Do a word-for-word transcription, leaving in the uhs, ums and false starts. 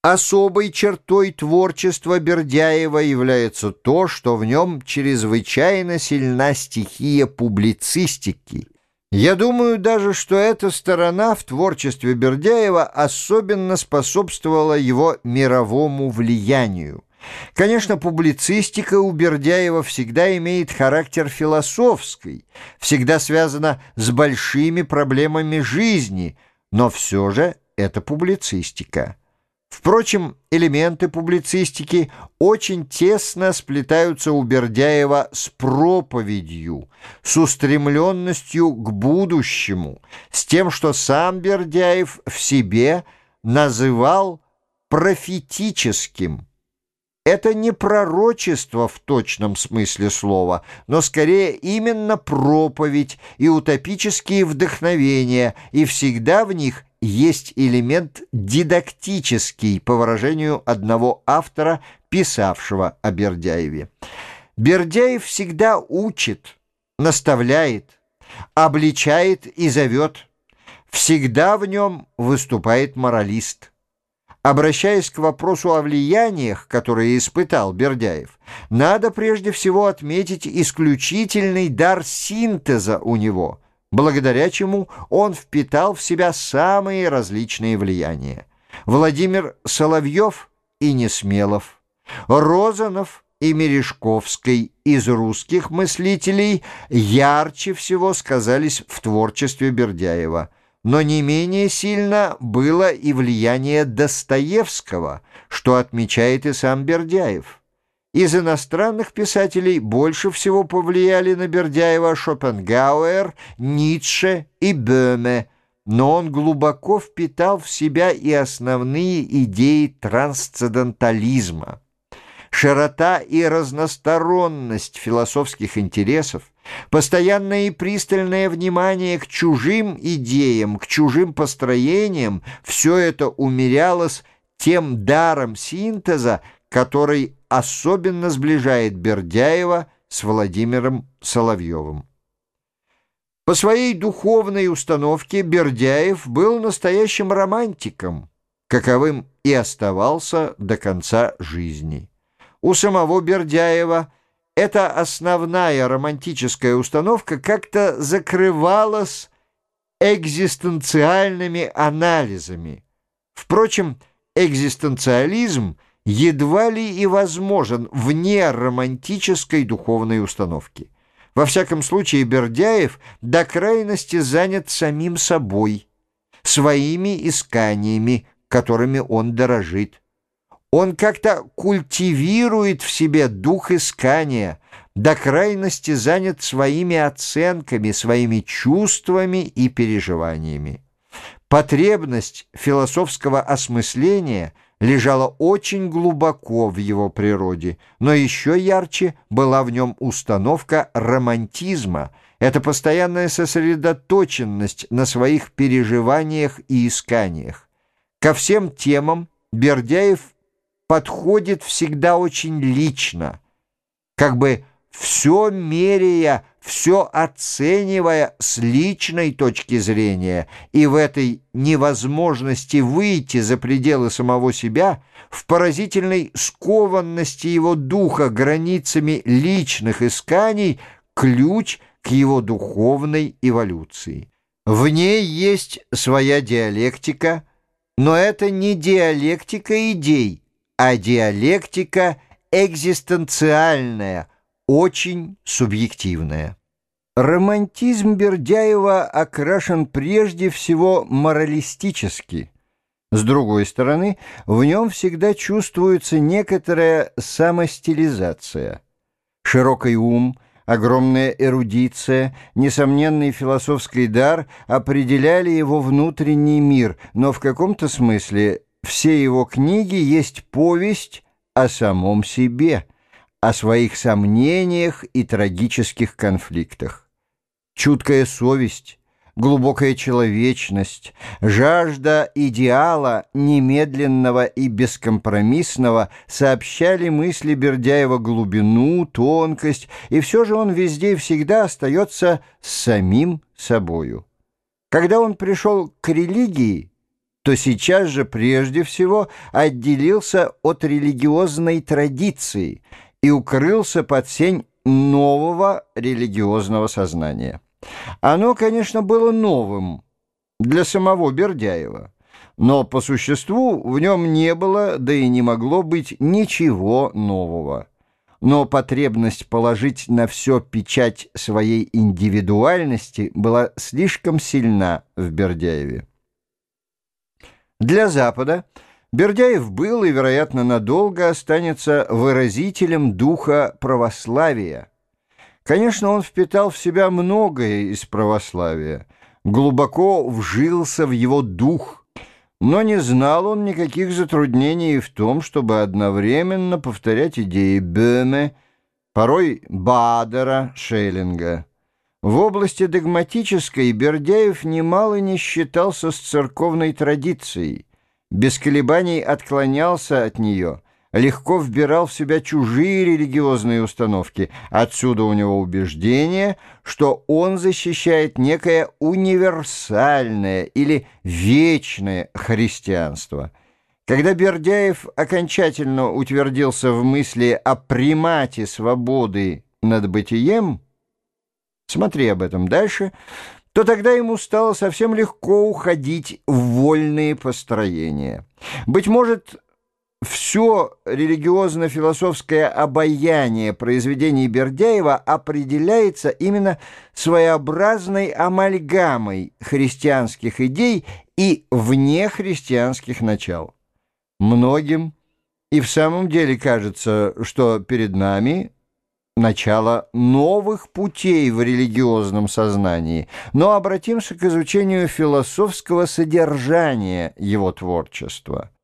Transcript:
Особой чертой творчества Бердяева является то, что в нем чрезвычайно сильна стихия публицистики. Я думаю даже, что эта сторона в творчестве Бердяева особенно способствовала его мировому влиянию. Конечно, публицистика у Бердяева всегда имеет характер философский, всегда связана с большими проблемами жизни, но все же это публицистика. Впрочем, элементы публицистики очень тесно сплетаются у Бердяева с проповедью, с устремленностью к будущему, с тем, что сам Бердяев в себе называл профетическим. Это не пророчество в точном смысле слова, но скорее именно проповедь и утопические вдохновения, и всегда в них есть элемент дидактический, по выражению одного автора, писавшего о Бердяеве. Бердяев всегда учит, наставляет, обличает и зовет. Всегда в нем выступает моралист. Обращаясь к вопросу о влияниях, которые испытал Бердяев, надо прежде всего отметить исключительный дар синтеза у него, благодаря чему он впитал в себя самые различные влияния. Владимир Соловьев и Несмелов, Розанов и Мережковский из русских мыслителей ярче всего сказались в творчестве Бердяева. Но не менее сильно было и влияние Достоевского, что отмечает и сам Бердяев. Из иностранных писателей больше всего повлияли на Бердяева Шопенгауэр, Ницше и Бöhme, но он глубоко впитал в себя и основные идеи трансцендентализма. Широта и разносторонность философских интересов, постоянное и пристальное внимание к чужим идеям, к чужим построениям — все это умерялось тем даром синтеза, который особенно сближает Бердяева с Владимиром Соловьевым. По своей духовной установке Бердяев был настоящим романтиком, каковым и оставался до конца жизни. У самого Бердяева эта основная романтическая установка как-то закрывалась экзистенциальными анализами. Впрочем, экзистенциализм едва ли и возможен вне романтической духовной установки. Во всяком случае, Бердяев до крайности занят самим собой, своими исканиями, которыми он дорожит. Он как-то культивирует в себе дух искания, до крайности занят своими оценками, своими чувствами и переживаниями. Потребность философского осмысления лежала очень глубоко в его природе, но еще ярче была в нем установка романтизма, это постоянная сосредоточенность на своих переживаниях и исканиях. Ко всем темам Бердяев подходит всегда очень лично, как бы все меряя, все оценивая с личной точки зрения, и в этой невозможности выйти за пределы самого себя, в поразительной скованности его духа границами личных исканий, ключ к его духовной эволюции. В ней есть своя диалектика, но это не диалектика идей, а диалектика экзистенциальная, очень субъективная. Романтизм Бердяева окрашен прежде всего моралистически. С другой стороны, в нем всегда чувствуется некоторая самостилизация. Широкий ум, огромная эрудиция, несомненный философский дар определяли его внутренний мир, но в каком-то смысле все его книги есть повесть о самом себе, о своих сомнениях и трагических конфликтах. Чуткая совесть, глубокая человечность, жажда идеала немедленного и бескомпромиссного сообщали мысли Бердяева глубину, тонкость, и все же он везде и всегда остается самим собою. Когда он пришел к религии, то сейчас же прежде всего отделился от религиозной традиции и укрылся под сень нового религиозного сознания. Оно, конечно, было новым для самого Бердяева, но по существу в нем не было, да и не могло быть ничего нового. Но потребность положить на все печать своей индивидуальности была слишком сильна в Бердяеве. Для Запада Бердяев был и, вероятно, надолго останется выразителем духа православия. Конечно, он впитал в себя многое из православия, глубоко вжился в его дух, но не знал он никаких затруднений в том, чтобы одновременно повторять идеи Бöhme, порой Бадера, Шеллинга. В области догматической Бердяев немало не считался с церковной традицией, без колебаний отклонялся от нее, легко вбирал в себя чужие религиозные установки. Отсюда у него убеждение, что он защищает некое универсальное или вечное христианство. Когда Бердяев окончательно утвердился в мысли о примате свободы над бытием, смотри об этом дальше, то тогда ему стало совсем легко уходить в вольные построения. Быть может, все религиозно-философское обаяние произведений Бердяева определяется именно своеобразной амальгамой христианских идей и внехристианских начал. Многим и в самом деле кажется, что перед нами начало новых путей в религиозном сознании, но обратимся к изучению философского содержания его творчества.